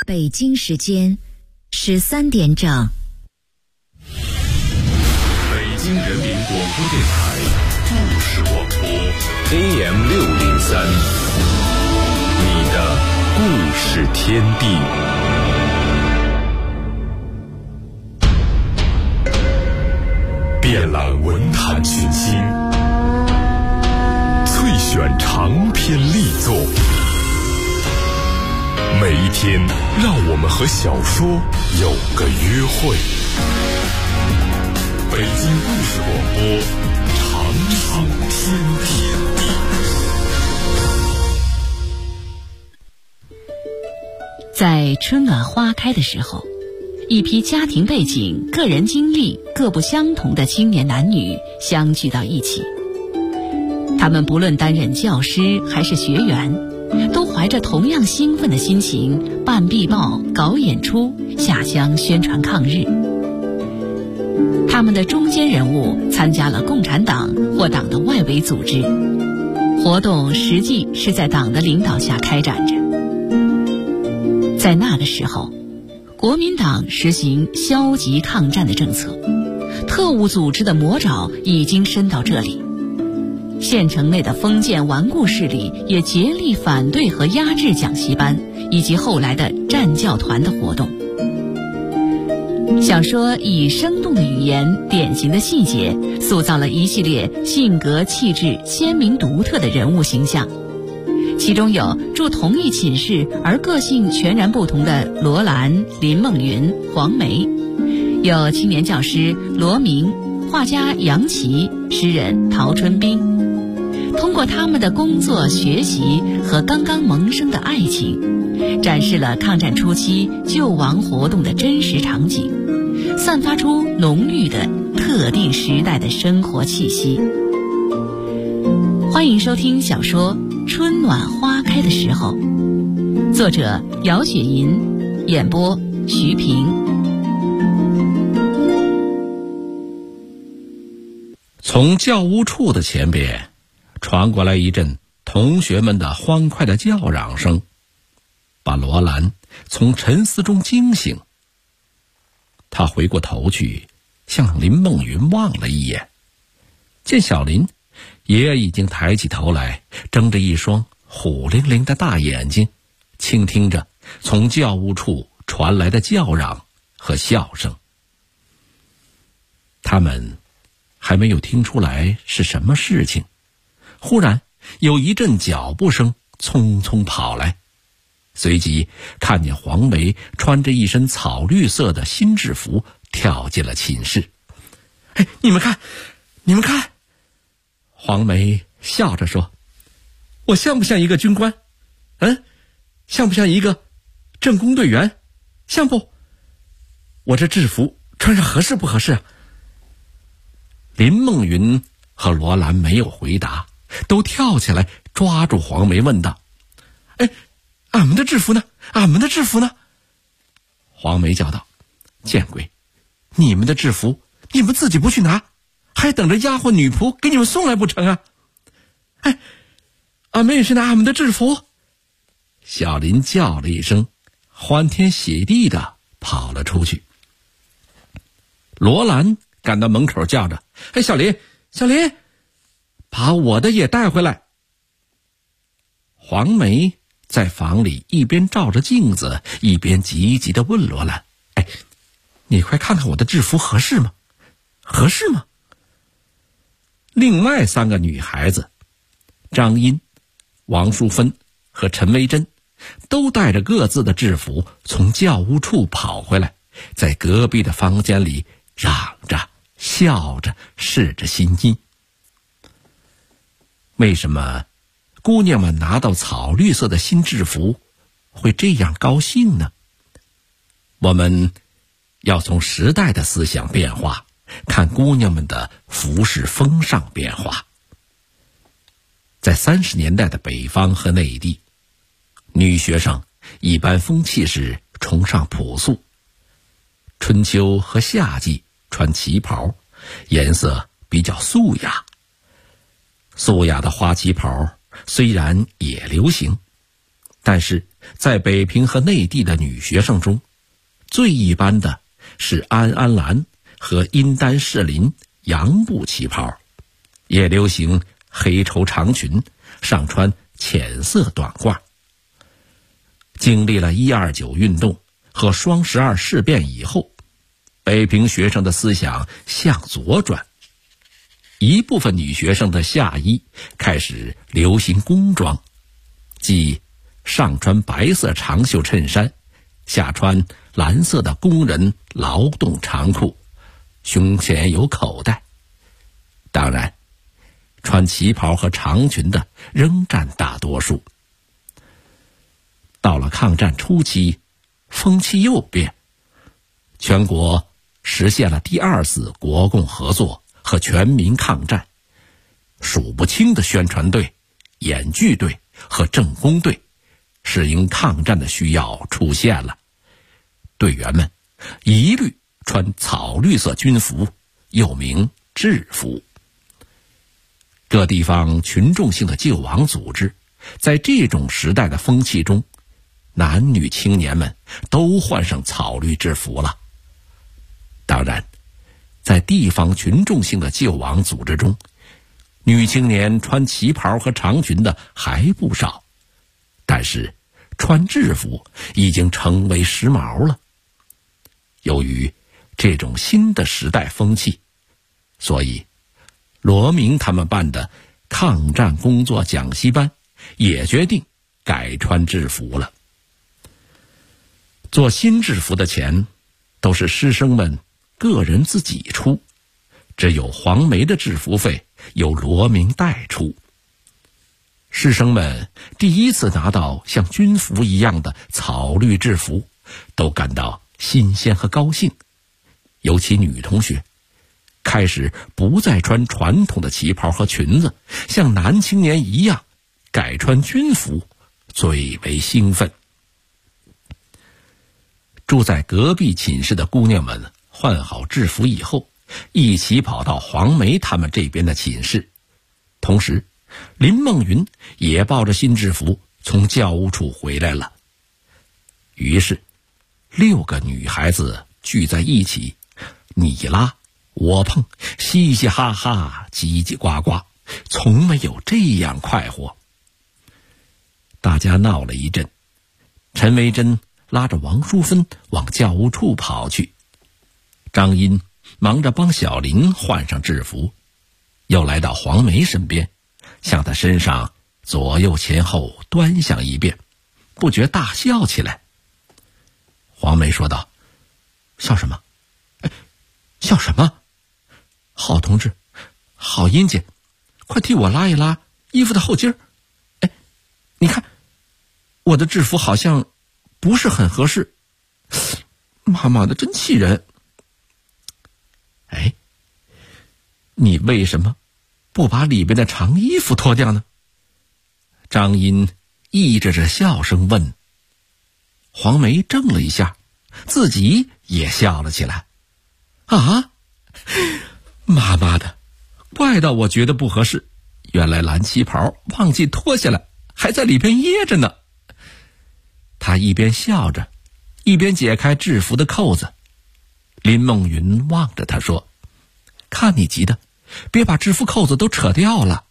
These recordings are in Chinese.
北京时间13点整。 北京人民广播电台故事广播 AM 603，你的故事天地。遍览文坛群星，萃选长篇力作。每一天，让我们和小说有个约会。北京故事广播，长长天地。 在春暖花开的时候，一批家庭背景、个人经历各不相同的青年男女相聚到一起。他们不论担任教师还是学员，都怀着同样兴奋的心情办壁报、搞演出、下乡宣传抗日。他们的中坚人物参加了共产党或党的外围组织，活动实际是在党的领导下开展着。在那个时候，国民党实行消极抗战的政策，特务组织的魔爪已经伸到这里。县城内的封建顽固势力也竭力反对和压制讲习班以及后来的战教团的活动。小说以生动的语言、典型的细节，塑造了一系列性格气质鲜明独特的人物形象。其中有住同一寝室而个性全然不同的罗兰、林梦云、黄梅，有青年教师罗明、画家杨琦、诗人陶春冰。通过他们的工作、学习和刚刚萌生的爱情，展示了抗战初期救亡活动的真实场景，散发出浓郁的特定时代的生活气息。欢迎收听小说《春暖花开的时候》，作者姚雪银，演播徐平。 从教务处的前边传过来一阵同学们的欢快的叫嚷声，把罗兰从沉思中惊醒。他回过头去向林梦云望了一眼，见小林也已经抬起头来，睁着一双虎灵灵的大眼睛，倾听着从教务处传来的叫嚷和笑声。他们还没有听出来是什么事情，忽然有一阵脚步声匆匆跑来，随即看见黄梅穿着一身草绿色的新制服跳进了寝室。哎，你们看，你们看！黄梅笑着说：“我像不像一个军官？像不像一个政工队员？像不？我这制服穿上合适不合适啊？”林梦云和罗兰没有回答，都跳起来抓住黄梅问道：“哎，俺们的制服呢？俺们的制服呢？”黄梅叫道：“见鬼！你们的制服你们自己不去拿，还等着丫鬟女仆给你们送来不成啊？”“哎，俺们也是拿俺们的制服。”小林叫了一声，欢天喜地的跑了出去。罗兰赶到门口叫着：“哎，小林，小林，把我的也带回来。”黄梅在房里一边照着镜子，一边急急地问罗兰：“哎，你快看看我的制服合适吗？合适吗？”另外3个女孩子，张茵、王淑芬和陈薇珍，都带着各自的制服从教务处跑回来，在隔壁的房间里嚷着笑着试着新衣。为什么姑娘们拿到草绿色的新制服会这样高兴呢？我们要从时代的思想变化看姑娘们的服饰风尚变化。在30年代的北方和内地，女学生一般风气是崇尚朴素，春秋和夏季穿旗袍，颜色比较素雅。素雅的花旗袍虽然也流行， 但是在北平和内地的女学生中，最一般的是安安兰和殷丹士林洋布旗袍，也流行黑绸长裙，上穿浅色短褂。经历了129运动和双12事变以后，北平学生的思想向左转，一部分女学生的下衣开始流行工装，即上穿白色长袖衬衫，下穿蓝色的工人劳动长裤，胸前有口袋。当然，穿旗袍和长裙的仍占大多数。到了抗战初期，风气又变，全国实现了第2次国共合作和全民抗战，数不清的宣传队、演剧队和政工队适应抗战的需要出现了。队员们一律穿草绿色军服，又名制服。各地方群众性的救亡组织，在这种时代的风气中，男女青年们都换上草绿制服了。当然，在地方群众性的救亡组织中，女青年穿旗袍和长裙的还不少，但是穿制服已经成为时髦了。由于这种新的时代风气，所以罗明他们办的抗战工作讲习班也决定改穿制服了。做新制服的钱都是师生们个人自己出，只有黄梅的制服费由罗明代出。师生们第一次拿到像军服一样的草绿制服，都感到新鲜和高兴，尤其女同学开始不再穿传统的旗袍和裙子，像男青年一样改穿军服，最为兴奋。住在隔壁寝室的姑娘们换好制服以后，一起跑到黄梅他们这边的寝室。同时，林梦云也抱着新制服从教务处回来了。于是6个女孩子聚在一起，你拉我碰，嘻嘻哈哈，叽叽呱呱，从没有这样快活。大家闹了一阵，陈维珍拉着王淑芬往教务处跑去，张英忙着帮小林换上制服，又来到黄梅身边，向她身上左右前后端详一遍，不觉大笑起来。黄梅说道：“笑什么？笑什么？好同志，好英姐，快替我拉一拉衣服的后襟儿。你看我的制服好像不是很合适，妈妈的真气人。你为什么不把里边的长衣服脱掉呢？”张英抑制着笑声问。黄梅怔了一下，自己也笑了起来。啊，妈妈的，怪到我觉得不合适，原来蓝旗袍忘记脱下来，还在里边掖着呢。她一边笑着，一边解开制服的扣子。林梦云望着她说：“看你急的，别把制服扣子都扯掉了。”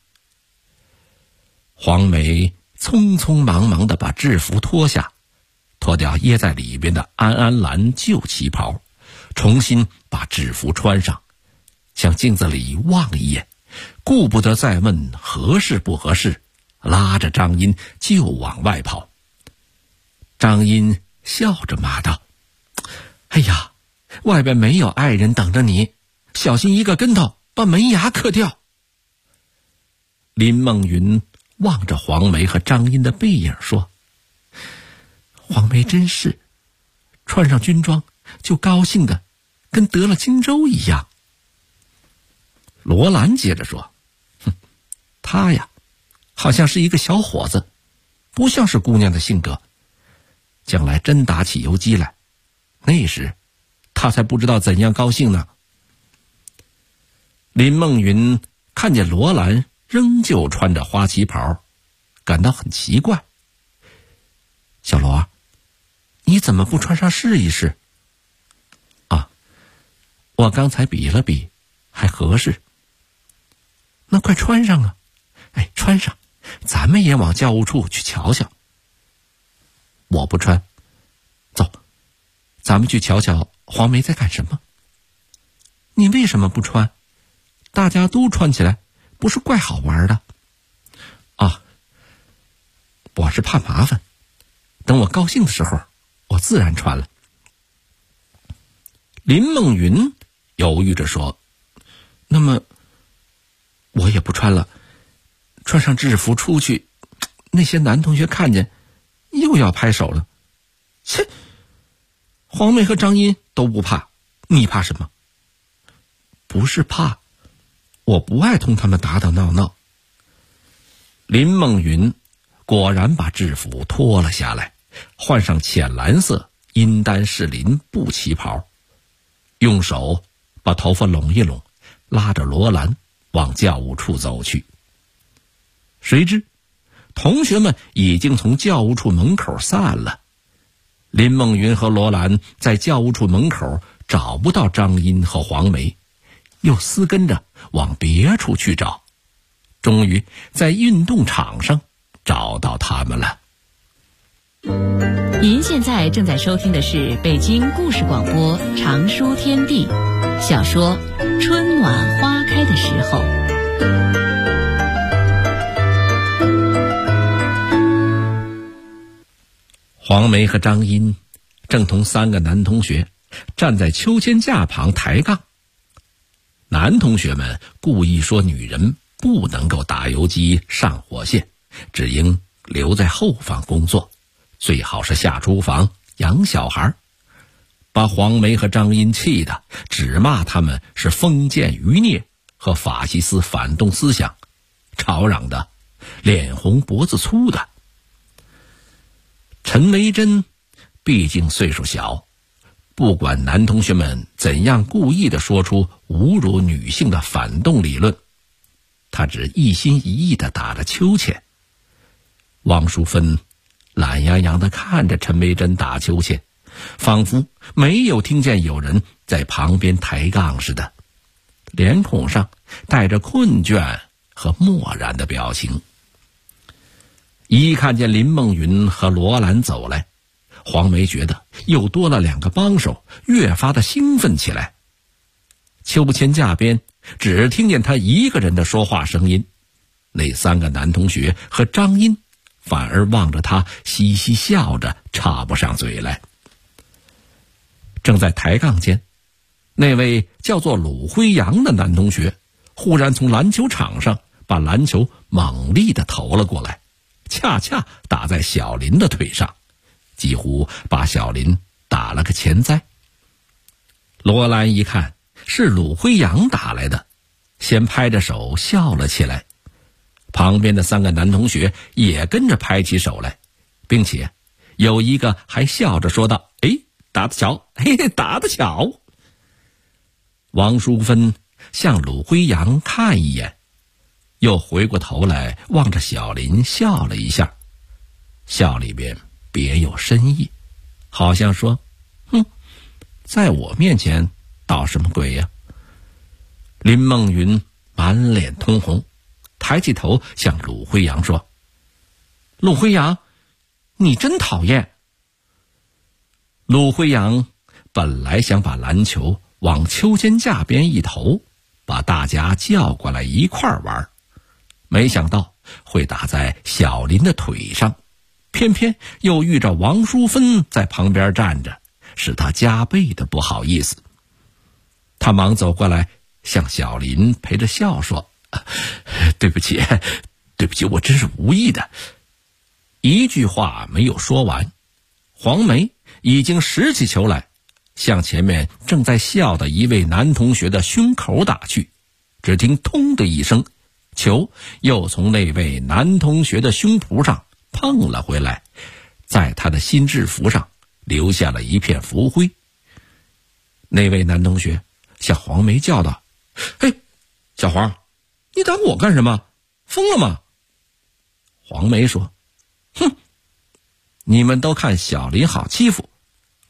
黄梅匆匆忙忙地把制服脱下，脱掉掖在里边的安安兰旧旗袍，重新把制服穿上，向镜子里望一眼，顾不得再问合适不合适，拉着张英就往外跑。张英笑着骂道：“哎呀，外边没有爱人等着你，小心一个跟头把门牙磕掉。”林梦云望着黄梅和张英的背影说：“黄梅真是穿上军装就高兴的跟得了荆州一样。”罗兰接着说：“他呀，好像是一个小伙子，不像是姑娘的性格。将来真打起游击来，那时他才不知道怎样高兴呢。”林梦云看见罗兰仍旧穿着花旗袍，感到很奇怪。 怎么不穿上试一试？啊，我刚才比了比，还合适。那快穿上啊！哎，穿上，咱们也往教务处去瞧瞧。我不穿，走，咱们去瞧瞧黄梅在干什么。你为什么不穿？大家都穿起来，不是怪好玩的？啊，我是怕麻烦，等我高兴的时候，我自然穿了。林梦云犹豫着说：“那么，我也不穿了，穿上制服出去，那些男同学看见，又要拍手了。切，黄梅和张茵都不怕，你怕什么？不是怕，我不爱同他们打打闹闹。”林梦云果然把制服脱了下来，换上浅蓝色阴丹士林布旗袍，用手把头发拢一拢，拉着罗兰往教务处走去。谁知同学们已经从教务处门口散了。林梦云和罗兰在教务处门口找不到张茵和黄梅，又私跟着往别处去找，终于在运动场上找到他们了。 您现在正在收听的是北京故事广播长书天地小说《春暖花开的时候》。 黄梅和张茵正同3个男同学站在秋千架旁抬杠。男同学们故意说女人不能够打游击上火线，只应留在后方工作，最好是下厨房养小孩，把黄梅和张茵气得只骂他们是封建余孽和法西斯反动思想，吵嚷得脸红脖子粗的。陈维珍毕竟岁数小，不管男同学们怎样故意地说出侮辱女性的反动理论，他只一心一意地打着秋千。王淑芬懒洋洋地看着陈维珍打秋千，仿佛没有听见有人在旁边抬杠似的，脸孔上带着困倦和漠然的表情。一看见林梦云和罗兰走来，黄梅觉得又多了2个帮手，越发的兴奋起来。秋千架边只听见他一个人的说话声音，那3个男同学和张茵反而望着他嘻嘻笑着，插不上嘴来。正在抬杠间，那位叫做鲁辉阳的男同学忽然从篮球场上把篮球猛力地投了过来，恰恰打在小林的腿上，几乎把小林打了个前栽。罗兰一看是鲁辉阳打来的，先拍着手笑了起来，旁边的3个男同学也跟着拍起手来，并且有一个还笑着说道：“哎，打得巧，嘿嘿，打得巧。”王淑芬向鲁辉阳看一眼，又回过头来望着小林笑了一下，笑里边别有深意，好像说：“哼，在我面前捣什么鬼呀？”林梦云满脸通红，抬起头向鲁辉阳说：“鲁辉阳，你真讨厌。”鲁辉阳本来想把篮球往秋千架边一投，把大家叫过来一块玩，没想到会打在小林的腿上，偏偏又遇着王淑芬在旁边站着，使他加倍的不好意思。他忙走过来向小林陪着笑说：“对不起，对不起，我真是无意的。”一句话没有说完，黄梅已经拾起球来，向前面正在笑的一位男同学的胸口打去。只听通的一声，球又从那位男同学的胸脯上碰了回来，在他的新制服上留下了一片浮灰。那位男同学向黄梅叫道：“嘿，小黄，你打我干什么？疯了吗？”黄梅说：“哼，你们都看小林好欺负，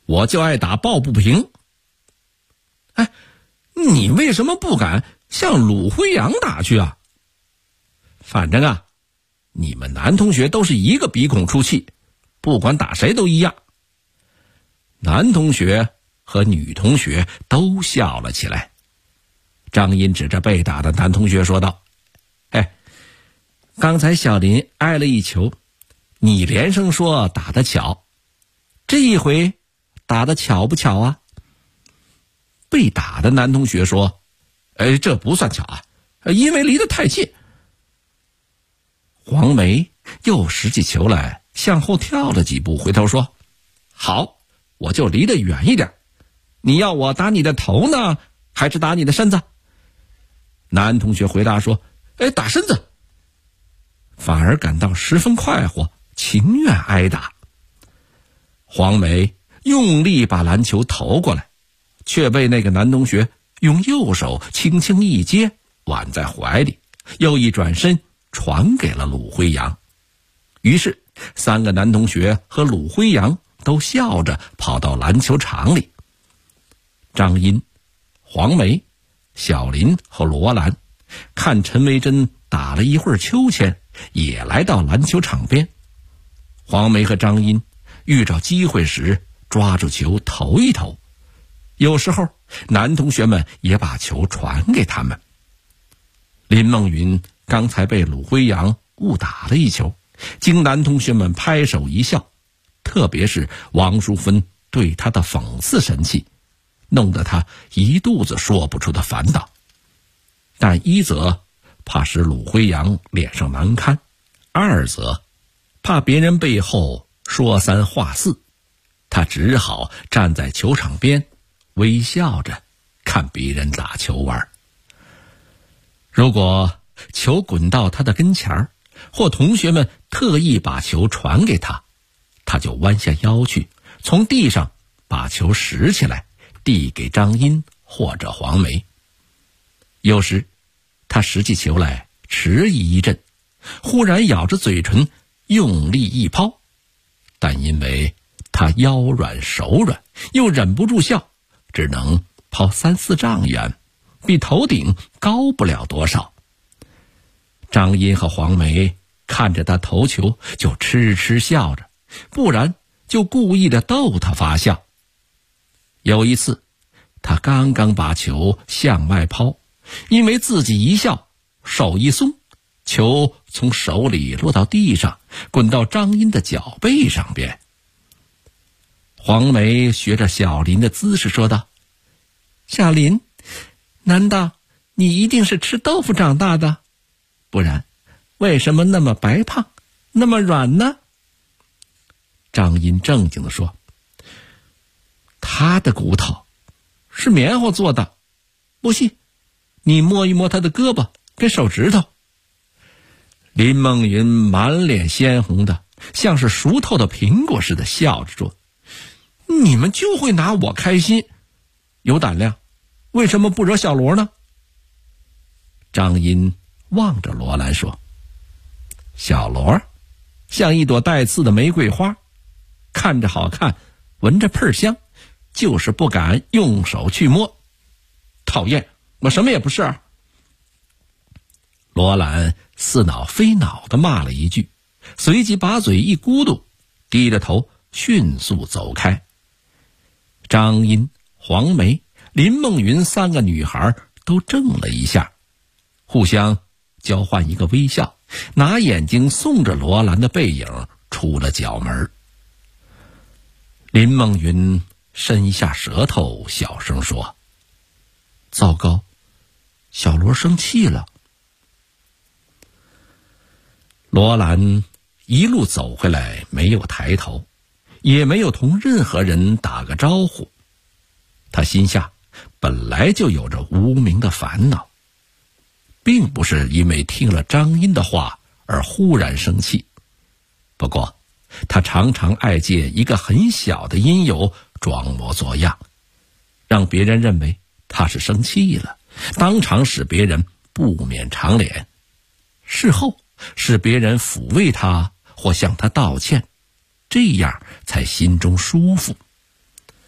我就爱打抱不平。哎，你为什么不敢向鲁辉阳打去啊？反正啊，你们男同学都是一个鼻孔出气，不管打谁都一样。男同学和女同学都笑了起来。张茵指着被打的男同学说道：哎，刚才小林挨了一球，你连声说打得巧，这一回打得巧不巧啊？被打的男同学说：这不算巧啊，因为离得太近。黄梅又拾起球来，向后跳了几步，回头说：好，我就离得远一点，你要我打你的头呢，还是打你的身子？男同学回答说：打身子。反而感到十分快活，情愿挨打。黄梅用力把篮球投过来，却被那个男同学用右手轻轻一接，挽在怀里，又一转身传给了鲁辉阳。于是三个男同学和鲁辉阳都笑着跑到篮球场里。张茵、黄梅、小林和罗兰看陈维珍打了一会儿秋千，也来到篮球场边。黄梅和张茵遇着机会时抓住球投一投，有时候男同学们也把球传给他们。林梦云刚才被鲁辉阳误打了一球，经男同学们拍手一笑，特别是王淑芬对他的讽刺神气，弄得他一肚子说不出的烦恼。但一则怕使鲁辉阳脸上难堪，二则怕别人背后说三话四，他只好站在球场边微笑着看别人打球玩。如果球滚到他的跟前，或同学们特意把球传给他，他就弯下腰去，从地上把球拾起来，递给张茵或者黄梅。有时他拾起球来迟疑一阵，忽然咬着嘴唇用力一抛，但因为他腰软手软，又忍不住笑，只能抛3-4丈远，比头顶高不了多少。张茵和黄梅看着他投球就痴痴笑着，不然就故意的逗他发笑。有一次他刚刚把球向外抛，因为自己一笑，手一松，球从手里落到地上，滚到张茵的脚背上边。黄梅学着小林的姿势说道：小林，难道你一定是吃豆腐长大的？不然为什么那么白胖，那么软呢？张茵正经地说：他的骨头是棉花做的，不信你摸一摸他的胳膊跟手指头。林梦云满脸鲜红的，像是熟透的苹果似的笑着说：你们就会拿我开心，有胆量为什么不惹小罗呢？张茵望着罗兰说：小罗像一朵带刺的玫瑰花，看着好看，闻着喷香，就是不敢用手去摸。讨厌，我什么也不是啊。罗兰似恼非恼地骂了一句，随即把嘴一咕嘟，低着头迅速走开。张茵、黄梅、林梦云三个女孩都怔了一下，互相交换一个微笑，拿眼睛送着罗兰的背影出了角门。林梦云伸一下舌头，小声说：糟糕，小罗生气了。罗兰一路走回来，没有抬头，也没有同任何人打个招呼。他心下本来就有着无名的烦恼，并不是因为听了张茵的话而忽然生气。不过他常常爱借一个很小的因由装模作样，让别人认为他是生气了，当场使别人不免长脸，事后使别人抚慰他或向他道歉，这样才心中舒服。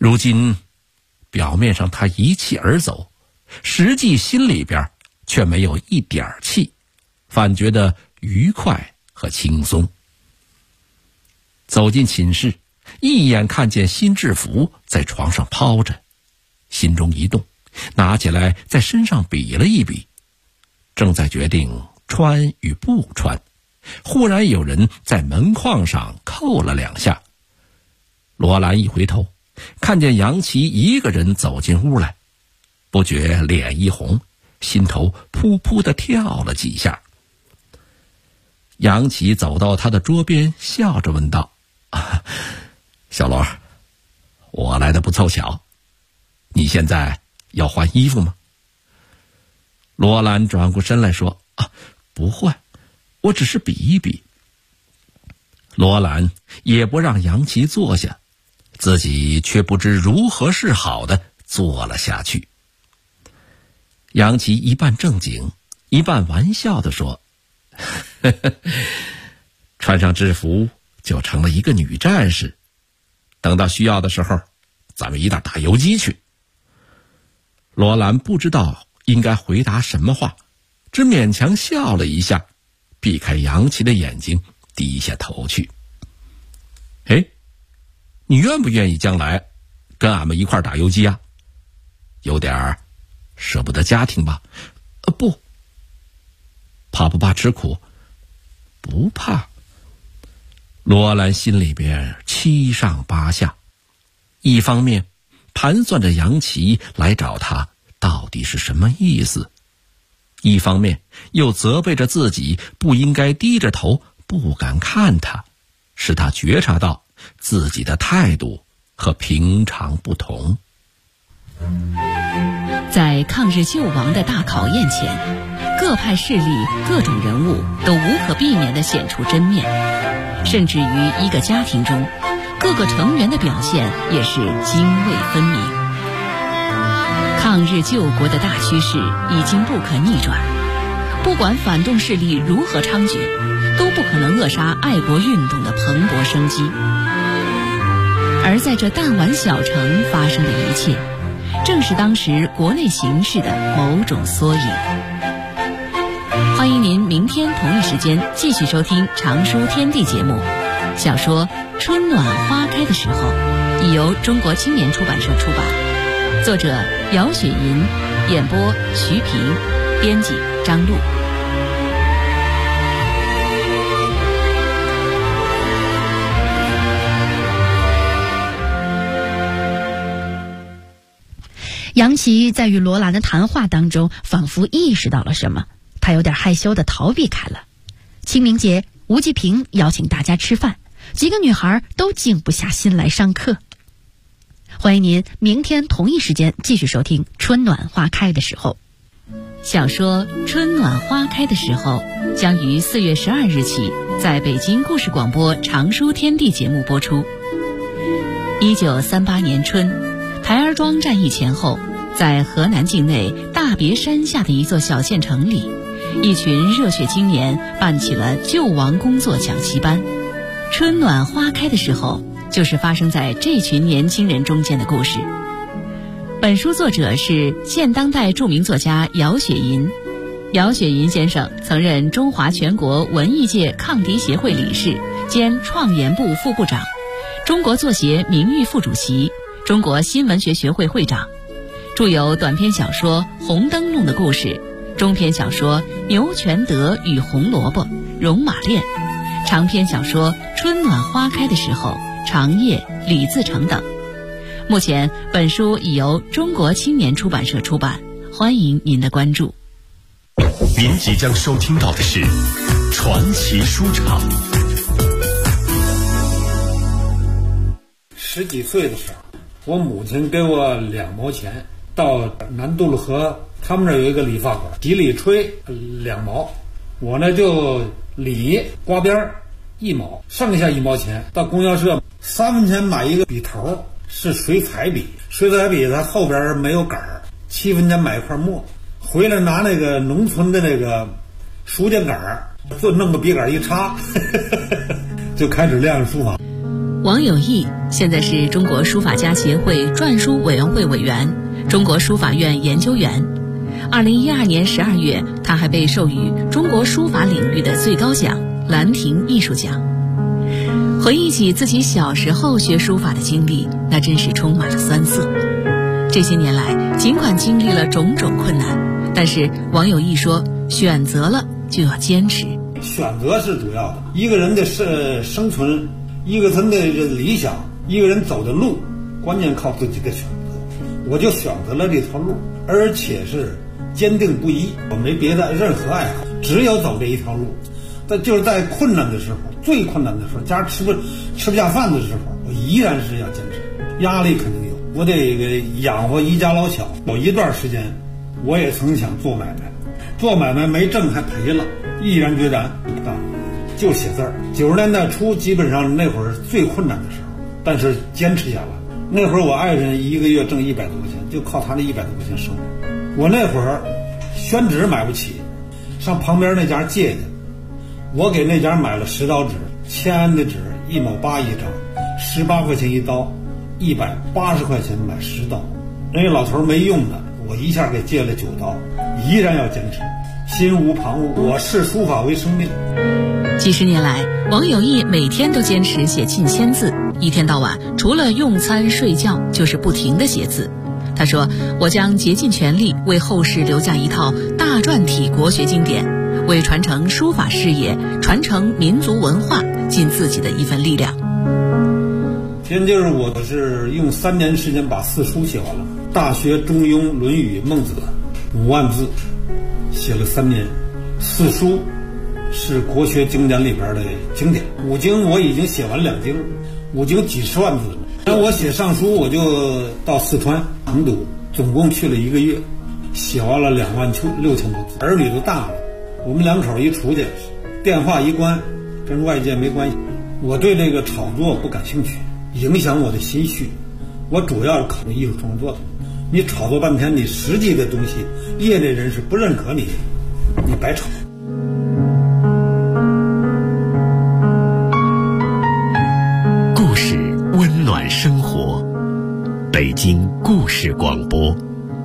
如今表面上他一气而走，实际心里边却没有一点气，反觉得愉快和轻松。走进寝室，一眼看见新制服在床上抛着，心中一动，拿起来在身上比了一比，正在决定穿与不穿，忽然有人在门框上扣了2下。罗兰一回头，看见杨琪一个人走进屋来，不觉脸一红，心头扑扑地跳了几下。杨琪走到他的桌边，笑着问道：小罗，我来的不凑巧，你现在要换衣服吗？罗兰转过身来说：不换，我只是比一比。罗兰也不让杨琪坐下，自己却不知如何是好的坐了下去。杨琪一半正经一半玩笑地说：穿上制服就成了一个女战士，等到需要的时候咱们一道打游击去。罗兰不知道应该回答什么话，只勉强笑了一下，避开杨琪的眼睛，低下头去。你愿不愿意将来跟俺们一块打游击啊？有点舍不得家庭吧？不。怕不怕吃苦？不怕。罗兰心里边七上八下，一方面盘算着杨琪来找他到底是什么意思，一方面又责备着自己不应该低着头不敢看他，使他觉察到自己的态度和平常不同。 在抗日救亡的大考验前，各派势力各种人物都无可避免地显出真面，甚至于一个家庭中各个成员的表现也是泾渭分明。抗日救国的大趋势已经不可逆转，不管反动势力如何猖獗，都不可能扼杀爱国运动的蓬勃生机。而在这弹丸小城发生的一切，正是当时国内形势的某种缩影。欢迎您明天同一时间继续收听常书天地节目。小说《春暖花开的时候》已由中国青年出版社出版，作者姚雪银，演播徐平，编辑张璐。 杨琪在与罗兰的谈话当中仿佛意识到了什么，他有点害羞地逃避开了。清明节，吴继平邀请大家吃饭，几个女孩都静不下心来上课。欢迎您明天同一时间继续收听《春暖花开的时候》。 小说《春暖花开的时候》将于4月12日起在北京故事广播常书天地节目播出。1938年春，台儿庄战役前后，在河南境内大别山下的一座小县城里，一群热血青年办起了救亡工作讲习班。春暖花开的时候，就是发生在这群年轻人中间的故事。本书作者是现当代著名作家姚雪银。姚雪银先生曾任中华全国文艺界抗敌协会理事兼创研部副部长，中国作协名誉副主席，中国新闻学学会会长，著有短篇小说《红灯笼的故事》，中篇小说《牛全德与红萝卜》《戎马恋》，长篇小说《春暖花开的时候》《长夜》《李自成》等。目前本书已由中国青年出版社出版，欢迎您的关注。 您即将收听到的是传奇书场。 10几岁的时候，我母亲给我2毛钱，到南渡路河他们那儿有一个理发馆，几里吹2毛，我呢就理刮边1毛，剩下1毛钱到供销社3分钱买一个笔头，是水彩笔，水彩笔它后边没有杆儿，7分钱买一块墨，回来拿那个农村的那个书架杆儿，就弄个笔杆一插就开始练书法。 王有义现在是中国书法家协会篆书委员会委员、中国书法院研究员。2012年12月，他还被授予中国书法领域的最高奖兰亭艺术奖。回忆起自己小时候学书法的经历，那真是充满了酸涩。这些年来，尽管经历了种种困难，但是王有义说，选择了就要坚持。 选择是主要的，一个人的生存，一个人的理想，一个人走的路，关键靠自己的选择。我就选择了这条路，而且是坚定不移，我没别的任何爱好，只有走这一条路。但就是在困难的时候，最困难的时候，家吃不下饭的时候，我依然是要坚持。压力肯定有，我得养活一家老小。有一段时间，我也曾想做买卖，做买卖没挣还赔了，毅然决然就写字儿。90年代初，基本上那会儿最困难的时候，但是坚持下来。那会儿我爱人一个月挣100多块钱，就靠他那100多块钱生活。我那会儿宣纸买不起，上旁边那家借去。我给那家买了10刀纸，签的纸1毛8一张，18块钱一刀，180块钱买10刀。人家老头没用的，我一下给借了9刀，依然要坚持，心无旁骛。我视书法为生命。 几十年来，王有义每天都坚持写近1000字，一天到晚除了用餐睡觉，就是不停地写字。他说：“我将竭尽全力为后世留下一套大篆体国学经典，为传承书法事业、传承民族文化尽自己的一份力量。” 现就是我是用3年时间把4书写完了，《大学》《中庸》《论语》《孟子》5万字，写了3年。4书是国学经典里边的经典，5经我已经写完2经，5经几十万字了。然后我写上书，我就到四川成都，总共去了1个月，写完了26000多字。儿女都大了，我们2口一出去，电话一关，跟外界没关系。我对这个炒作不感兴趣，影响我的心绪。我主要是考虑艺术创作的。你炒作半天，你实际的东西，业内人士不认可你，你白炒。 故事温暖生活，北京故事广播。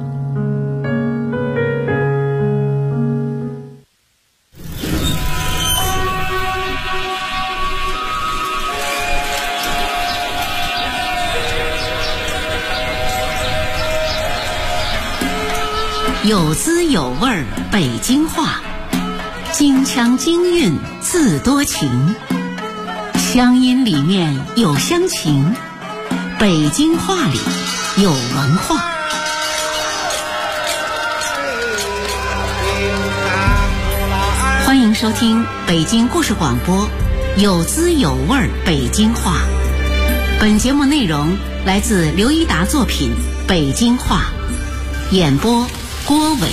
有滋有味儿北京话，京腔京韵字多情，乡音里面有乡情，北京话里有文化。欢迎收听北京故事广播有滋有味儿北京话。本节目内容来自刘一达作品《北京话》，演播郭伟。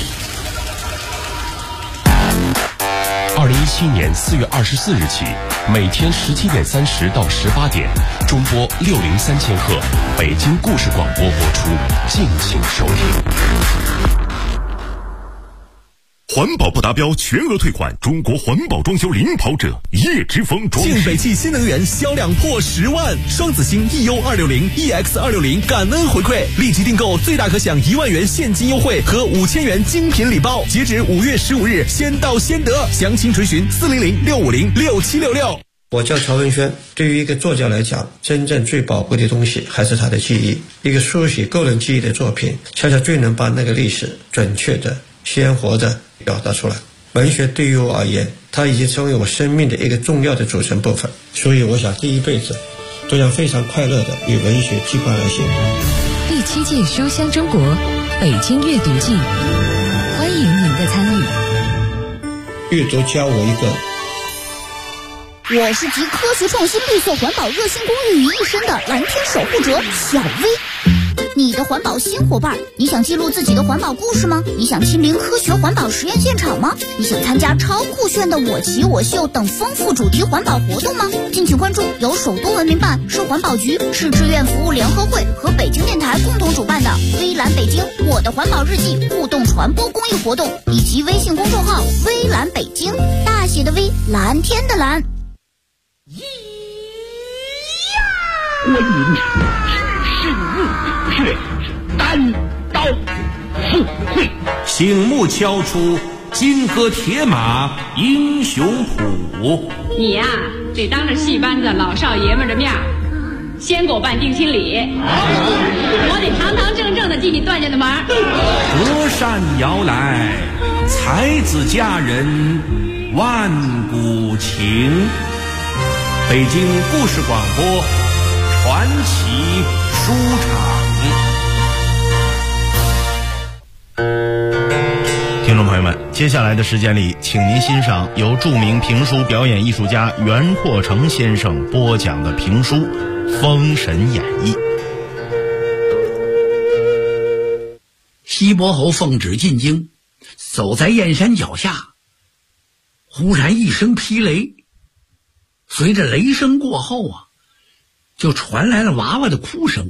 2017年4月24日起，每天17点30到18点，中波603000赫，北京故事广播播出，敬请收听。环保不达标全额退款，中国环保装修领跑者叶之峰装饰。 晋北汽新能源销量破10万，双子星 EU260、EX260感恩回馈，立即订购最大可享1万元现金优惠和5000元精品礼包，截止5月15日，先到先得。详情垂询400-650-6766。 我叫曹文轩。对于一个作家来讲，真正最宝贵的东西还是他的记忆。一个书写个人记忆的作品，恰恰最能把那个历史准确的、鲜活的表达出来。文学对于我而言，它已经成为我生命的一个重要的组成部分，所以我想这一辈子都将非常快乐的与文学羁绊而行。 第7届书香中国北京阅读季，欢迎您的参与。 阅读教我一个。 我是集科学创新、绿色环保、热心公益于一身的蓝天守护者小薇。你的环保新伙伴，你想记录自己的环保故事吗？你想亲临科学环保实验现场吗？你想参加超酷炫的我骑我秀等丰富主题环保活动吗？敬请关注由首都文明办、市环保局、市志愿服务联合会和北京电台共同主办的微蓝北京我的环保日记互动传播公益活动，以及微信公众号微蓝北京，大写的微，蓝天的蓝。 观音只是怒却单刀赴会， 醒目敲出金戈铁马英雄谱。 你呀，得当着戏班子老少爷们的面先给我办定亲礼，我得堂堂正正的进你段家的门。 隔扇摇来，才子佳人万古情。北京故事广播传奇书场。 听众朋友们，接下来的时间里，请您欣赏由著名评书表演艺术家袁阔成先生播讲的评书《封神演义》。 西伯侯奉旨进京，走在燕山脚下，忽然一声霹雷，随着雷声过后啊，就传来了娃娃的哭声。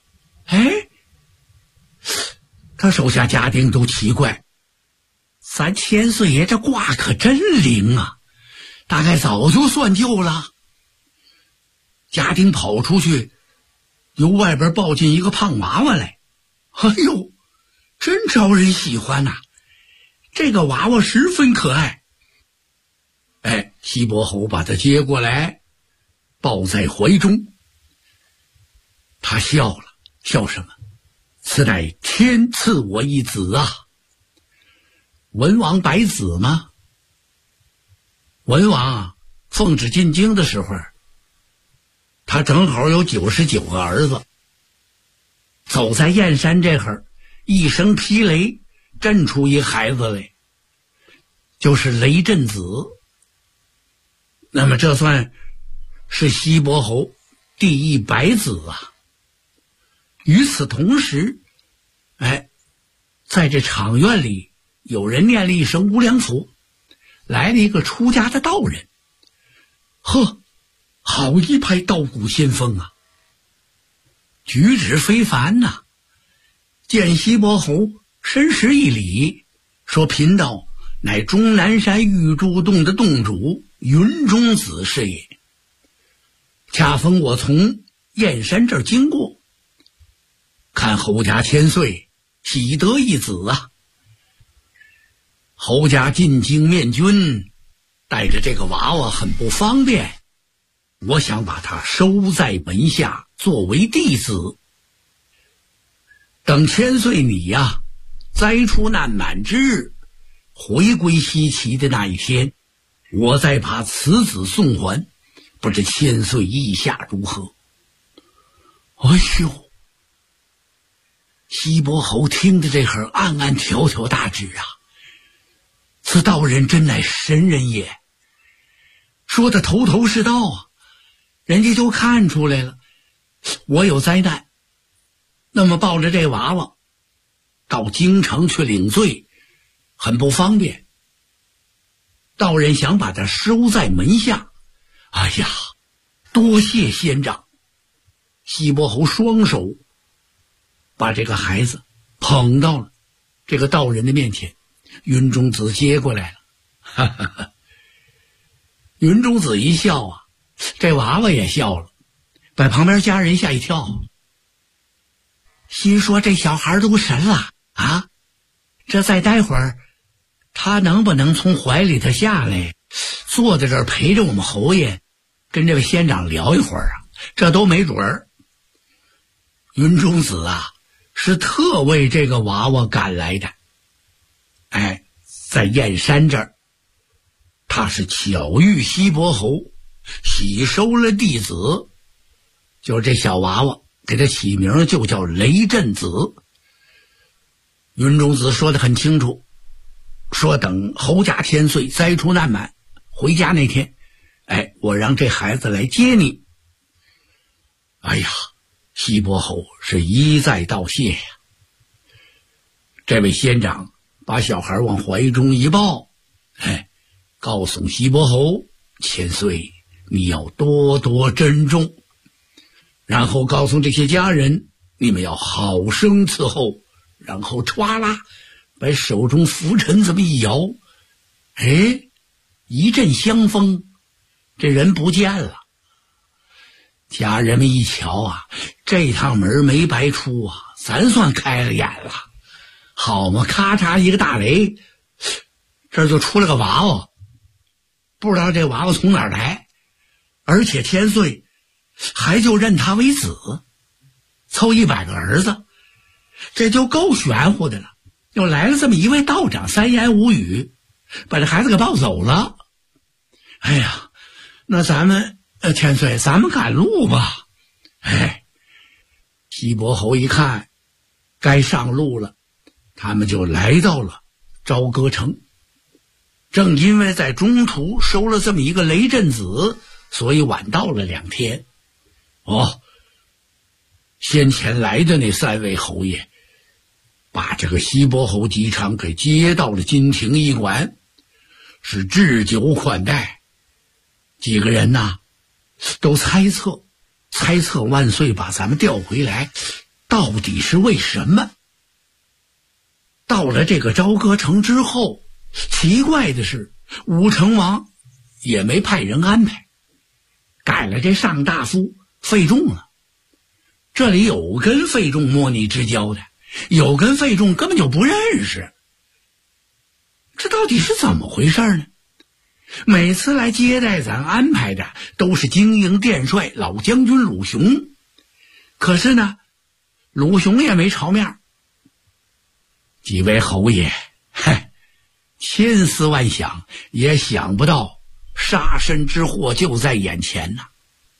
他手下家丁都奇怪，咱千岁爷这卦可真灵啊，大概早就算旧了。家丁跑出去，由外边抱进一个胖娃娃来，哎呦，真招人喜欢呐，这个娃娃十分可爱。西伯侯把他接过来，抱在怀中。他笑了，笑什么？此乃天赐我一子啊！文王百子吗？文王奉旨进京的时候，他正好有99个儿子。走在燕山这会儿，一声霹雷，震出一孩子来，就是雷震子。那么这算是西伯侯第100子啊。与此同时，在这场院里，有人念了一声无量佛，来了一个出家的道人。呵，好一派道骨仙风啊，举止非凡呐。见西伯侯深施一礼，说贫道乃终南山玉柱洞的洞主云中子是也，恰逢我从燕山这儿经过，看侯家千岁喜得一子啊。侯家进京面君，带着这个娃娃很不方便，我想把他收在门下作为弟子。等千岁你呀，灾出难满之日，回归西岐的那一天，我再把此子送还，不知千岁意下如何？哎呦，西伯侯听着这会儿暗暗挑挑大指啊，此道人真乃神人也，说的头头是道啊，人家就看出来了，我有灾难，那么抱着这娃娃到京城去领罪，很不方便。道人想把他收在门下，哎呀，多谢仙长。西伯侯双手把这个孩子捧到了这个道人的面前，云中子接过来了，哈哈哈。云中子一笑啊，这娃娃也笑了，把旁边家人吓一跳，心说这小孩都神了啊，这再待会儿他能不能从怀里头下来，坐在这儿陪着我们侯爷跟这位仙长聊一会儿啊，这都没准儿。云中子啊，是特为这个娃娃赶来的。在燕山这儿，他是巧遇西伯侯，喜收了弟子，就是这小娃娃，给他起名就叫雷震子。云中子说得很清楚，说等侯家千岁灾出难满，回家那天，我让这孩子来接你。哎呀，西伯侯是一再道谢呀。这位仙长把小孩往怀中一抱，告诉西伯侯，千岁你要多多珍重，然后告诉这些家人，你们要好生伺候，然后歘啦把手中拂尘这么一摇，一阵香风，这人不见了。 家人们一瞧啊，这趟门没白出啊，咱算开了眼了。好嘛，咔嚓一个大雷，这就出了个娃娃，不知道这娃娃从哪儿来，而且1000岁，还就认他为子，凑100个儿子，这就够玄乎的了。又来了这么一位道长，三言五语把这孩子给抱走了。哎呀，那咱们1000岁，咱们赶路吧。哎，西伯侯一看该上路了，他们就来到了朝歌城。正因为在中途收了这么一个雷震子，所以晚到了2天。先前来的那3位侯爷把这个西伯侯姬昌给接到了金庭驿馆，是置酒款待。几个人呐，都猜测万岁把咱们调回来到底是为什么。到了这个朝歌城之后，奇怪的是武成王也没派人安排，改了这上大夫费仲了。这里有跟费仲莫逆之交的，有跟费仲根本就不认识。这到底是怎么回事呢？每次来接待咱安排的都是经营殿帅老将军鲁雄，可是呢，鲁雄也没朝面。几位侯爷千思万想也想不到杀身之祸就在眼前呐。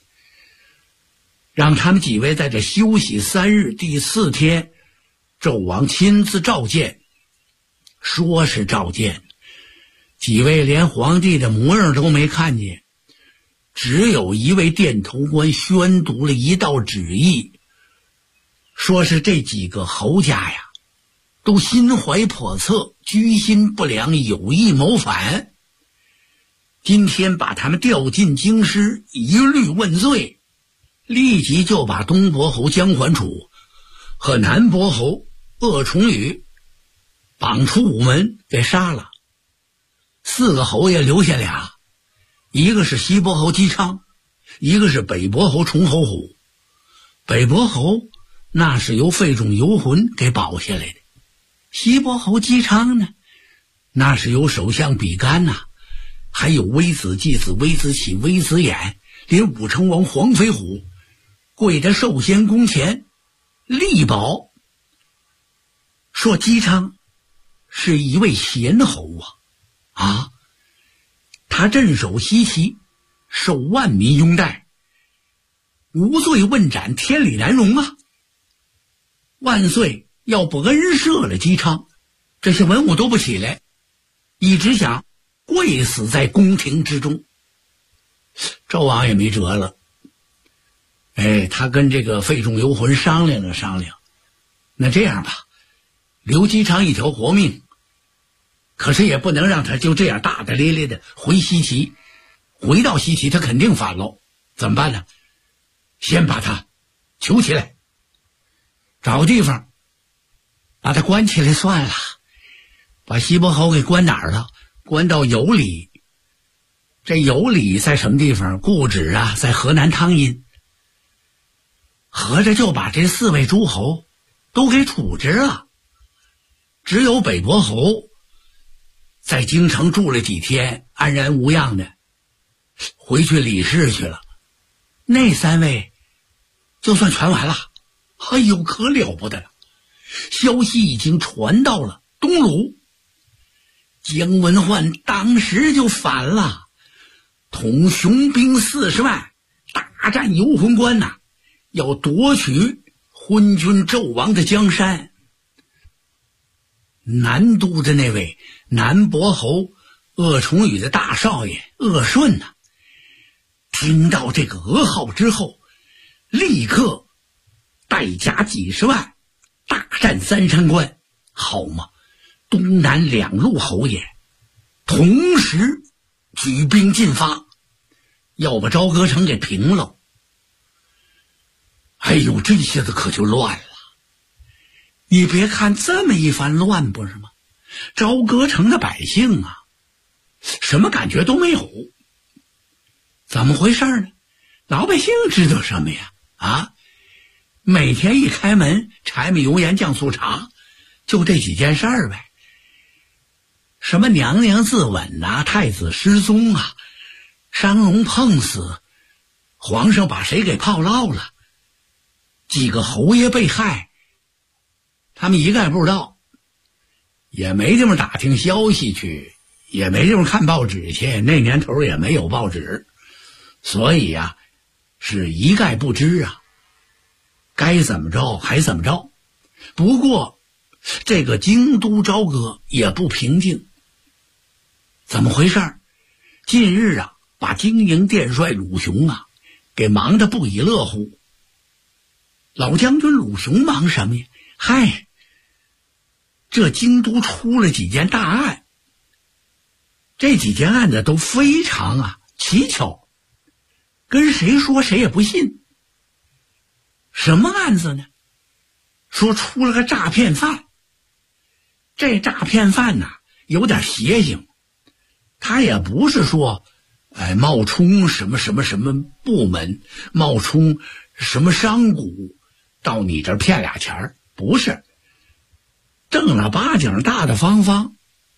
让他们几位在这休息3日，第4天纣王亲自召见。说是召见，几位连皇帝的模样都没看见，只有一位殿头官宣读了一道旨意，说是这几个侯家呀都心怀叵测，居心不良，有意谋反。今天把他们调进京师，一律问罪，立即就把东伯侯姜桓楚和南伯侯鄂崇宇绑出午门给杀了。4个侯爷留下俩，一个是西伯侯姬昌，一个是北伯侯崇侯虎。北伯侯那是由费仲游魂给保下来的，西伯侯姬昌呢，那是由首相比干呐，还有微子继子微子启、微子衍，连武成王黄飞虎跪在寿仙宫前力保。说姬昌是一位贤侯啊，他镇守西岐，受万民拥戴，无罪问斩，天理难容啊。万岁要不恩赦了姬昌，这些文武都不起来，一直想跪死在宫廷之中。纣王也没辙了，他跟这个费仲游魂商量了商量，那这样吧，留姬昌一条活命，可是也不能让他就这样大大咧咧的回西岐，回到西岐他肯定反喽，怎么办呢？先把他囚起来，找地方把他关起来算了。把西伯侯给关哪儿了？关到有里。这有里在什么地方？故址啊，在河南汤阴。合着就把这4位诸侯都给处置了，只有北伯侯在京城住了几天，安然无恙的回去理事去了。那3位就算全完了。哎呦，可了不得了！消息已经传到了东鲁，姜文焕当时就反了，统雄兵40万，大战游魂关呐，要夺取昏君纣王的江山。南都的那位南伯侯鄂崇宇的大少爷鄂顺呐，听到这个噩耗之后，立刻带甲几十万大战三山关。好嘛，东南2路侯爷同时举兵进发，要把朝歌城给平了。哎呦，这下子可就乱了。你别看这么一番乱，不是吗？朝歌城的百姓啊，什么感觉都没有。怎么回事呢？ 老百姓知道什么呀？啊，每天一开门，柴米油盐酱醋茶，就这几件事儿呗。什么娘娘自刎呐，太子失踪啊，商龙碰死，皇上把谁给炮烙了，几个侯爷被害，他们一概不知道，也没地方打听消息去，也没地方看报纸去，那年头也没有报纸，所以呀，是一概不知啊，该怎么着还怎么着。不过这个京都朝歌也不平静，怎么回事？近日啊，把经营殿帅鲁雄啊给忙得不亦乐乎。老将军鲁雄忙什么呀？嗨，这京都出了几件大案，这几件案子都非常蹊跷，跟谁说谁也不信。什么案子呢？说出了个诈骗犯，这诈骗犯呐有点邪性，他也不是说冒充什么什么什么部门，冒充什么商贾到你这儿骗俩钱儿，不是，正儿八经大大方方，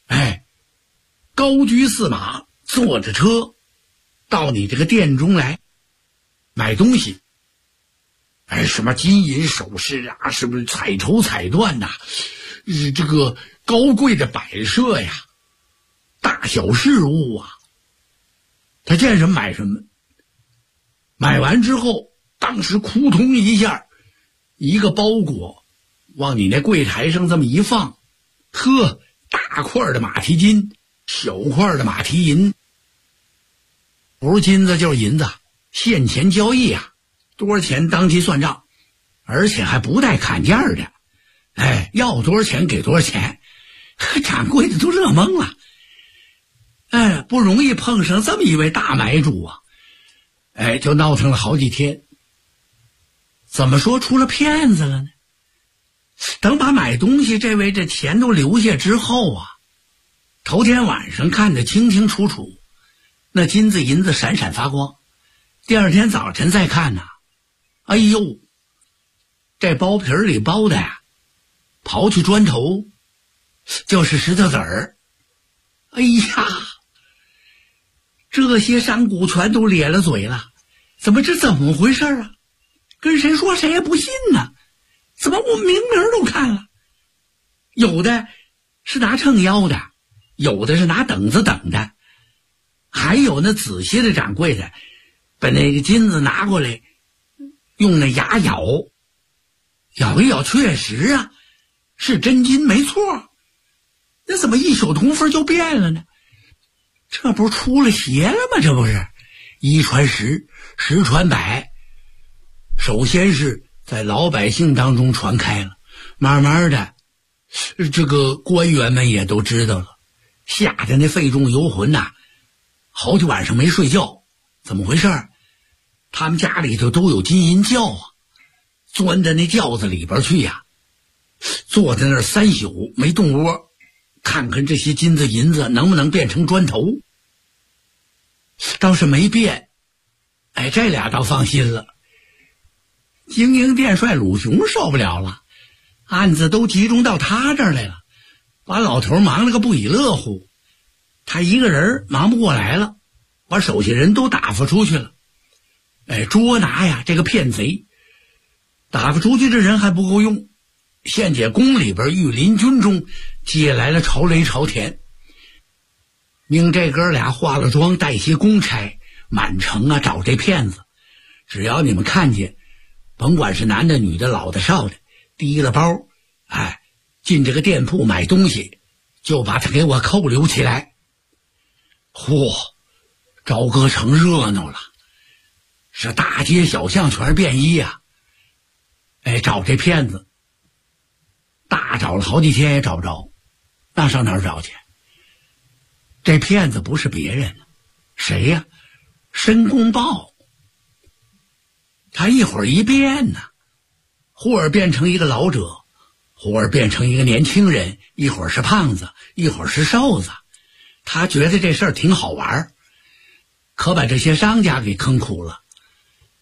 高居驷马，坐着车到你这个店中来买东西，什么金银首饰啊，什么彩绸彩缎呐，这个高贵的摆设呀，大小事物啊，他见什么买什么。买完之后，当时扑通一下，一个包裹往你那柜台上这么一放，呵，大块的马蹄金，小块的马蹄银，不是金子就是银子，现钱交易啊，多少钱当即算账，而且还不带砍价的，要多少钱给多少钱，掌柜的都乐懵了。不容易碰上这么一位大买主啊，就闹腾了好几天。怎么说出了骗子了呢？等把买东西这位这钱都留下之后啊，头天晚上看得清清楚楚，那金子银子闪闪发光，第二天早晨再看呐，哎呦，这包皮里包的呀，刨去砖头就是石头子儿。哎呀，这些商贾全都咧了嘴了，怎么回事啊？跟谁说谁也不信呢？怎么我明明都看了？有的是拿秤腰的，有的是拿等子等的，还有那仔细的掌柜的把那个金子拿过来，用那牙咬一咬，确实啊是真金没错，那怎么一宿同分就变了呢？这不是出了邪了吗？这不是一传十，十传百，首先是在老百姓当中传开了，慢慢的这个官员们也都知道了，吓得那肺中游魂呐，好几晚上没睡觉。怎么回事？他们家里头都有金银轿啊，钻在那轿子里边去呀，坐在那儿3宿没动窝，看看这些金子银子能不能变成砖头。倒是没变，这俩倒放心了。经营殿帅鲁雄受不了了，案子都集中到他这儿来了，把老头忙了个不亦乐乎。他一个人忙不过来了，把手下人都打发出去了，捉拿呀这个骗贼。打发出去这人还不够用，现解宫里边御林军中接来了朝雷朝田，命这哥俩化了妆，带些公差满城啊找这骗子，只要你们看见，甭管是男的女的老的少的，提了包进这个店铺买东西，就把他给我扣留起来。嚯，朝歌城热闹了，是大街小巷全是便衣啊，找这骗子，大找了好几天也找不着，那上哪儿找去？这骗子不是别人，谁呀？申公豹。他一会儿一变呢，忽而变成一个老者，忽而变成一个年轻人，一会儿是胖子，一会儿是瘦子。他觉得这事儿挺好玩，可把这些商家给坑苦了。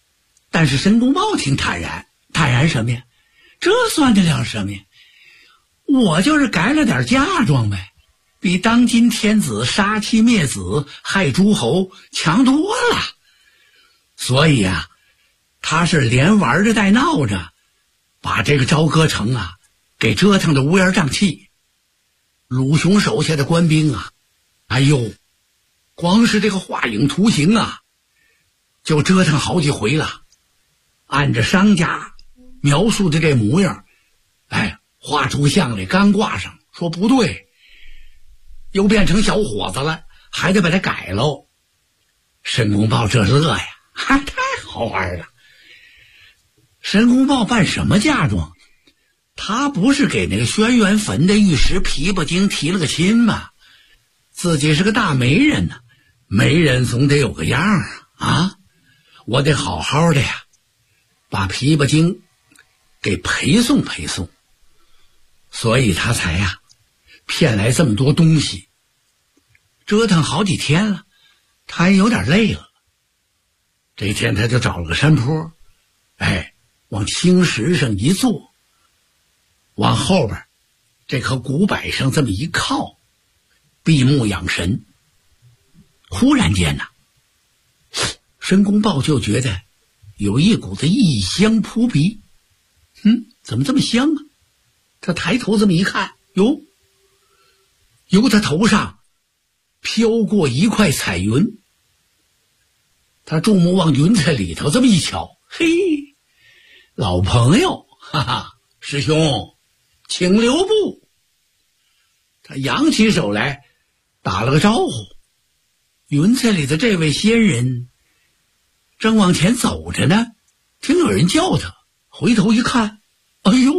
但是申公豹挺坦然，坦然什么呀？这算得了什么呀？我就是改了点嫁妆呗，比当今天子杀妻灭子害诸侯强多了。所以啊，他是连玩着带闹着，把这个朝歌城啊给折腾得乌烟瘴气。鲁雄手下的官兵啊，哎呦，光是这个画影图形啊就折腾好几回了。按着商家描述的这模样，哎，画出像来刚挂上，说不对，又变成小伙子了，还得把它改喽。申公豹这乐呀，太好玩了。申公豹办什么嫁妆？他不是给那个轩辕坟的玉石琵琶精提了个亲吗？自己是个大媒人呢，媒人总得有个样啊！我得好好的呀，把琵琶精给陪送陪送。所以他才呀骗来这么多东西，折腾好几天了，他也有点累了。这一天他就找了个山坡，哎，往青石上一坐，往后边这棵古柏上这么一靠，闭目养神。忽然间呢，申公豹就觉得有一股子异香扑鼻。怎么这么香啊？他抬头这么一看，哟，由他头上飘过一块彩云。他注目往云彩里头这么一瞧，嘿，老朋友，哈哈，师兄请留步。他扬起手来打了个招呼。云彩里的这位仙人正往前走着呢，听有人叫他，回头一看，哎呦，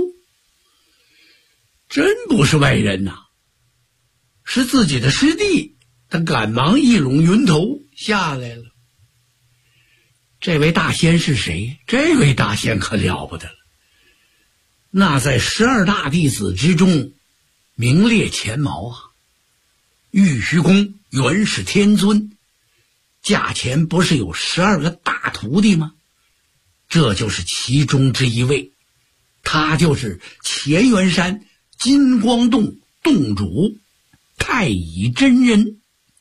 真不是外人呐，是自己的师弟。他赶忙一拢云头下来了。这位大仙是谁？这位大仙可了不得了，那在12大弟子之中名列前茅啊。玉虚宫元始天尊驾前不是有12个大徒弟吗？这就是其中之一位，他就是乾元山金光洞洞主太乙真人。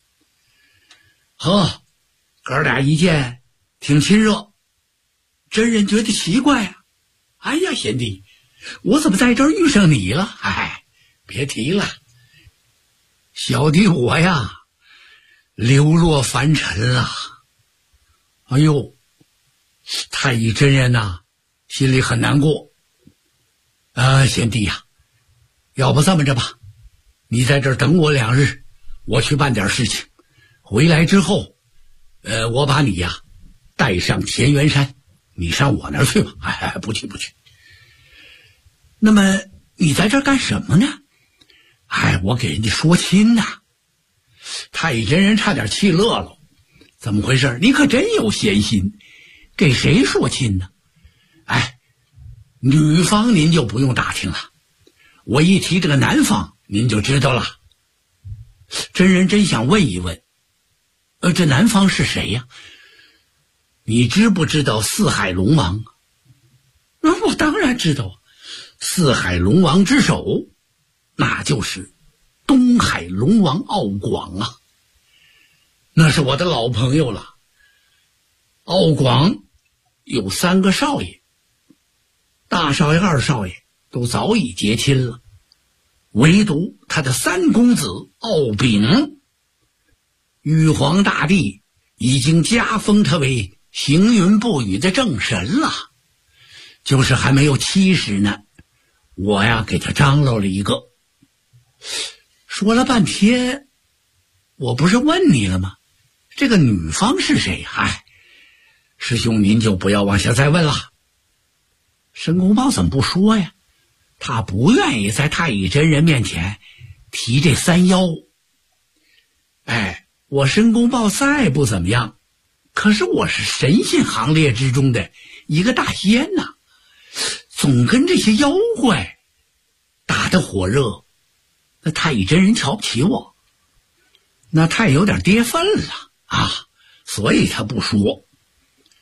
呵，哥俩一见挺亲热。真人觉得奇怪啊，哎呀，贤弟，我怎么在这儿遇上你了？哎，别提了，小弟我呀流落凡尘了。哎呦，太乙真人呐，心里很难过。贤弟呀，要不这么着吧，你在这儿等我2日，我去办点事情，回来之后我把你呀带上乾元山，你上我那儿去吧。哎，不去。那么你在这儿干什么呢？哎，我给人家说亲呐。太乙真人差点气乐了。怎么回事？你可真有闲心，给谁说亲呢？哎，女方您就不用打听了，我一提这个男方您就知道了。真人真想问一问，这男方是谁呀？你知不知道四海龙王？我当然知道，四海龙王之首那就是东海龙王敖广啊，那是我的老朋友了。敖广有3个少爷，大少爷、二少爷都早已结亲了，唯独他的3公子敖丙，玉皇大帝已经加封他为行云布雨的正神了，就是还没有70呢，我呀给他张罗了一个。说了半天，我不是问你了吗？这个女方是谁？哎，师兄您就不要往下再问了。申公豹怎么不说呀？他不愿意在太乙真人面前提这3妖。哎，我申公豹再不怎么样，可是我是神仙行列之中的一个大仙呐，总跟这些妖怪打得火热，那太乙真人瞧不起我，那太有点跌份了啊，所以他不说。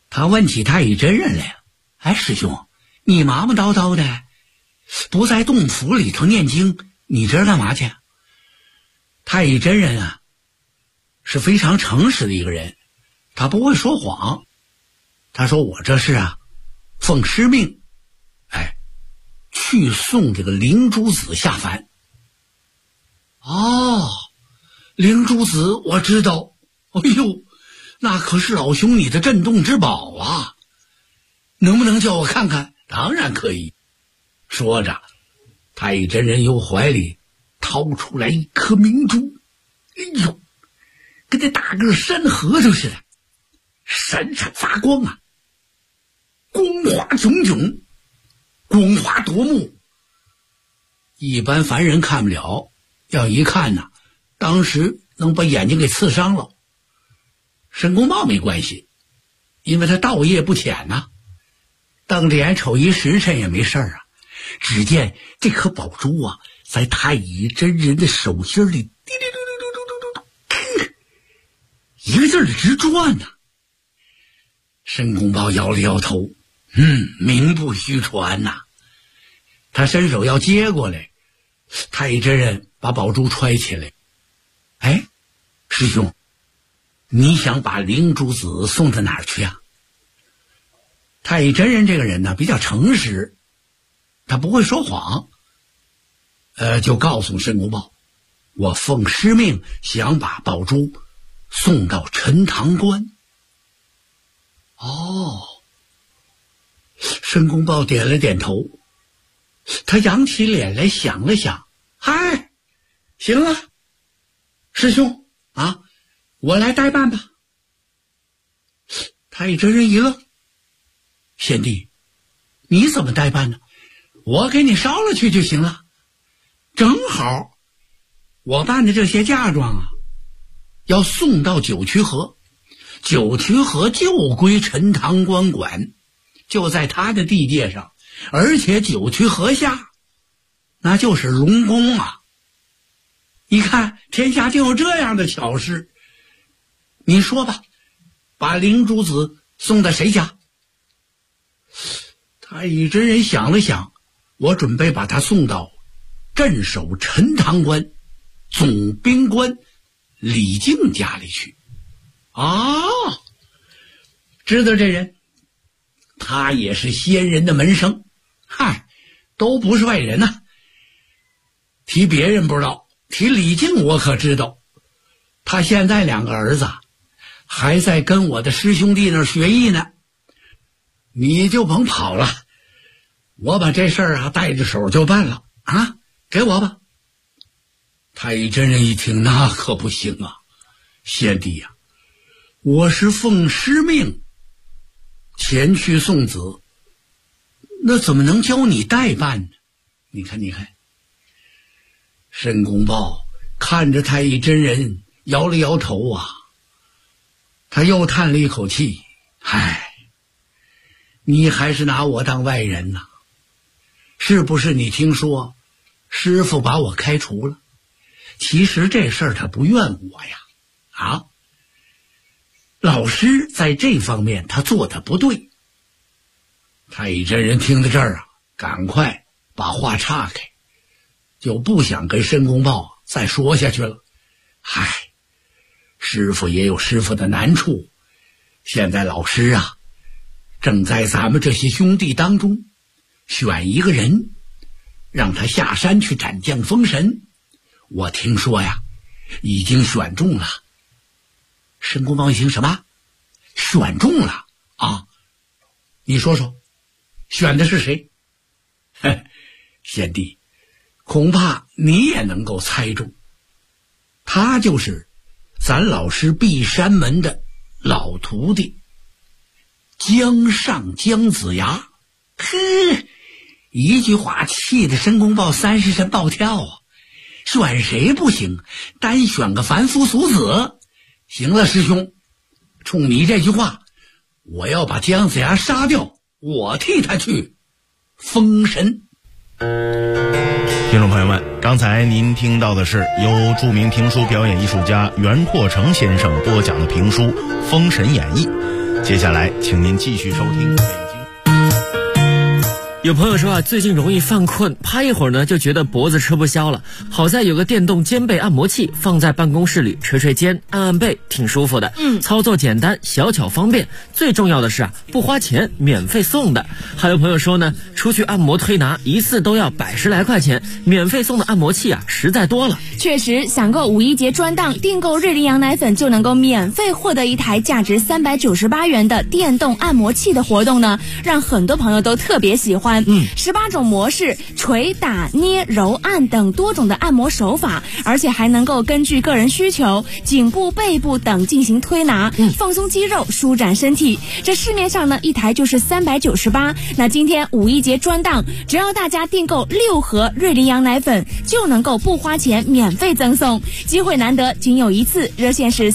他问起太乙真人来了：“哎，师兄，你忙忙叨叨的，不在洞府里头念经，你这干嘛去？”太乙真人啊，是非常诚实的一个人，他不会说谎。他说：“我这是啊，奉师命，去送这个灵珠子下凡。”哦，灵珠子我知道，哎呦，那可是老兄你的镇洞之宝啊！能不能叫我看看？当然可以。说着，太乙真人由怀里掏出来一颗明珠，哎呦，跟那大个山核桃似的，闪闪发光啊，光华炯炯，光华夺目，一般凡人看不了，要一看呢，当时能把眼睛给刺伤了。申公豹没关系，因为他道业不浅呐，瞪着眼瞅一时辰也没事啊。只见这颗宝珠啊，在太乙真人的手心里滴滴嘟嘟嘟嘟嘟，一个劲儿的直转呐。申公豹摇了摇头，名不虚传呐。他伸手要接过来，太乙真人把宝珠揣起来。哎，师兄，你想把灵珠子送到哪儿去啊？太乙真人这个人呢，比较诚实，他不会说谎。就告诉申公豹，我奉师命想把宝珠送到陈塘关。哦，申公豹点了点头，他扬起脸来想了想，嗨，行了，师兄啊，我来代办吧。太乙真人一愣，贤弟，你怎么代办呢？我给你捎了去就行了。正好我办的这些嫁妆啊，要送到九曲河，九曲河就归陈塘关管，就在他的地界上，而且九曲河下那就是龙宫啊。你看天下竟有这样的巧事，你说吧，把灵珠子送到谁家？太乙真人想了想，我准备把他送到镇守陈塘关总兵官李靖家里去。啊，知道这人，他也是仙人的门生，嗨，都不是外人呐。提别人不知道，提李靖我可知道。他现在2个儿子还在跟我的师兄弟那儿学艺呢，你就甭跑了，我把这事儿啊带着手就办了啊，给我吧。太乙真人一听，那可不行啊，贤弟呀，我是奉师命前去送子，那怎么能教你代办呢？你看，申公豹看着太乙真人摇了摇头啊，他又叹了一口气，唉，你还是拿我当外人呐？是不是你听说师父把我开除了？其实这事儿他不怨我呀，啊，老师在这方面他做的不对。太乙真人听到这儿啊，赶快把话岔开，就不想跟申公豹再说下去了。嗨，师父也有师父的难处，现在老师啊正在咱们这些兄弟当中选一个人，让他下山去斩将封神。我听说呀，已经选中了。申公豹一听，什么？选中了啊？你说说，选的是谁？贤弟，恐怕你也能够猜中，他就是咱老师碧山门的老徒弟江上姜子牙。一句话气得申公豹30身暴跳啊！选谁不行，单选个凡夫俗子。行了，师兄，冲你这句话，我要把姜子牙杀掉，我替他去封神。 听众朋友们，刚才您听到的是由著名评书表演艺术家袁阔成先生播讲的评书《封神演义》。 接下来，请您继续收听北京。 有朋友说啊，最近容易犯困，趴一会儿呢就觉得脖子吃不消了。好在有个电动肩背按摩器，放在办公室里捶捶肩、按按背，挺舒服的。操作简单，小巧方便，最重要的是啊，不花钱，免费送的。还有朋友说呢，出去按摩推拿一次都要100来块钱，免费送的按摩器啊，实在多了。 确实，享购5·1节专档，订购瑞麟羊奶粉就能够免费获得一台价值398元的电动按摩器的活动呢，让很多朋友都特别喜欢。18种模式，捶打捏揉按等多种的按摩手法，而且还能够根据个人需求，颈部、背部等进行推拿，放松肌肉，舒展身体。这市面上呢，一台就是398。那今天5·1节专档，只要大家订购6盒瑞麟羊奶粉，就能够不花钱免费赠送。机会难得，仅有一次，热线是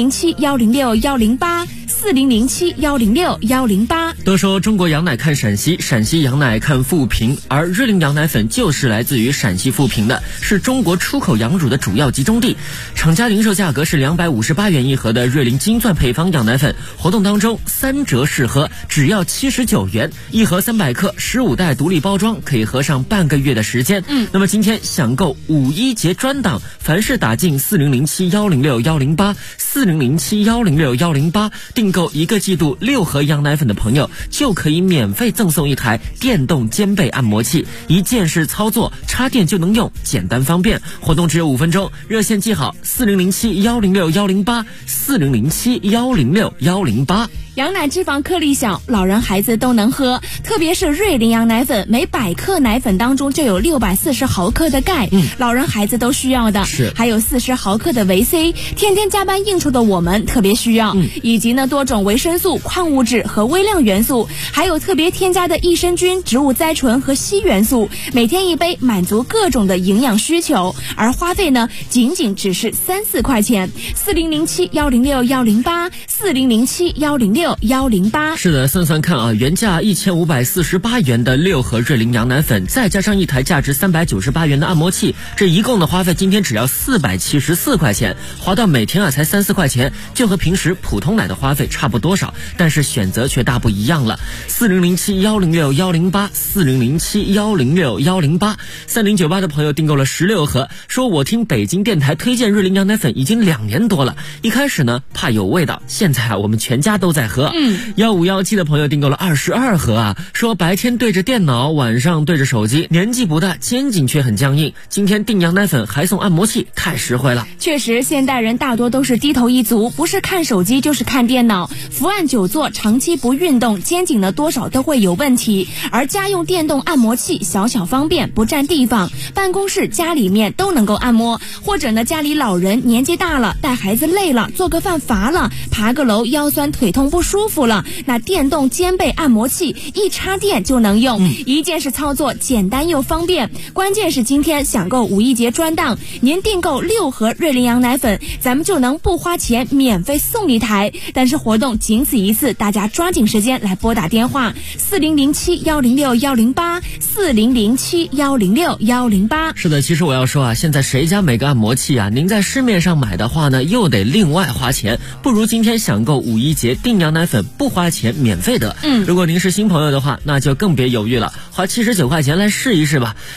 4007-106-108，4007-106-108。 都说中国羊奶看陕西，陕西羊奶看富平，而瑞麟羊奶粉就是来自于陕西富平的，是中国出口羊乳的主要集中地。厂家零售价格是258元一盒的瑞麟金钻配方羊奶粉，活动当中3折试喝，只要79元一盒，300克，15袋独立包装，可以喝上半个月的时间。那么今天享购5·1节专档，凡是打进4007-106-108，4007-106-108，订购1个季度6盒羊奶粉的朋友，就可以免费赠送一台电动肩背按摩器，一键式操作，插电就能用，简单方便。活动只有5分钟，热线记好：4007-106-108，4007-106-108。 羊奶脂肪颗粒小，老人孩子都能喝，特别是瑞麟羊奶粉，每100克奶粉当中就有640毫克的钙，老人孩子都需要的。 是， 还有40毫克的维 C， 天天加班应酬的我们特别需要，以及呢多种维生素、矿物质和微量元素，还有特别添加的益生菌、植物甾醇和硒元素，每天1杯，满足各种的营养需求，而花费呢仅只是3-4块钱。4007-106-108，4007-106-108。 是的，算算看啊，原价1548元的6盒瑞麟羊奶粉，再加上一台价值398元的按摩器，这一共的花费今天只要474块钱，花到每天啊才3-4块钱，就和平时普通奶的花费差不多少，但是选择却大不一样了。4007-106-108，4007-106-108，3098的朋友订购了16盒，说我听北京电台推荐瑞麟羊奶粉已经2年多了，一开始呢怕有味道，现在啊我们全家都在喝。1517的朋友订购了22盒啊，说白天对着电脑，晚上对着手机，年纪不大，肩颈却很僵硬，今天订羊奶粉还送按摩器，太实惠了。 确实，现代人大多都是低头一族，不是看手机就是看电脑，伏案久坐，长期不运动，肩颈呢多少都会有问题。而家用电动按摩器小巧方便，不占地方，办公室、家里面都能够按摩。或者呢，家里老人年纪大了，带孩子累了，做个饭乏了，爬个楼腰酸腿痛不舒服了，那电动肩背按摩器一插电就能用，一键式操作，简单又方便。关键是今天享购5·1节专档，您订购6盒瑞麟羊奶粉，咱们就能不花钱免费送一台。但是活动仅此一次，大家抓紧时间来拨打电话：4007-106-108，4007-106-108。 是的，其实我要说啊，现在谁家每个按摩器啊，您在市面上买的话呢，又得另外花钱，不如今天享购5·1节订羊奶粉，不花钱免费得。如果您是新朋友的话，那就更别犹豫了，花79块钱来试一试吧。